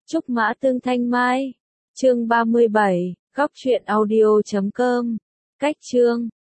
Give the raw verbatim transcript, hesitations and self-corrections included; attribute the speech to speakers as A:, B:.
A: Trúc Mã Tương Thanh Mai. Chương ba mươi bảy, góc truyện audio chấm com. Cách chương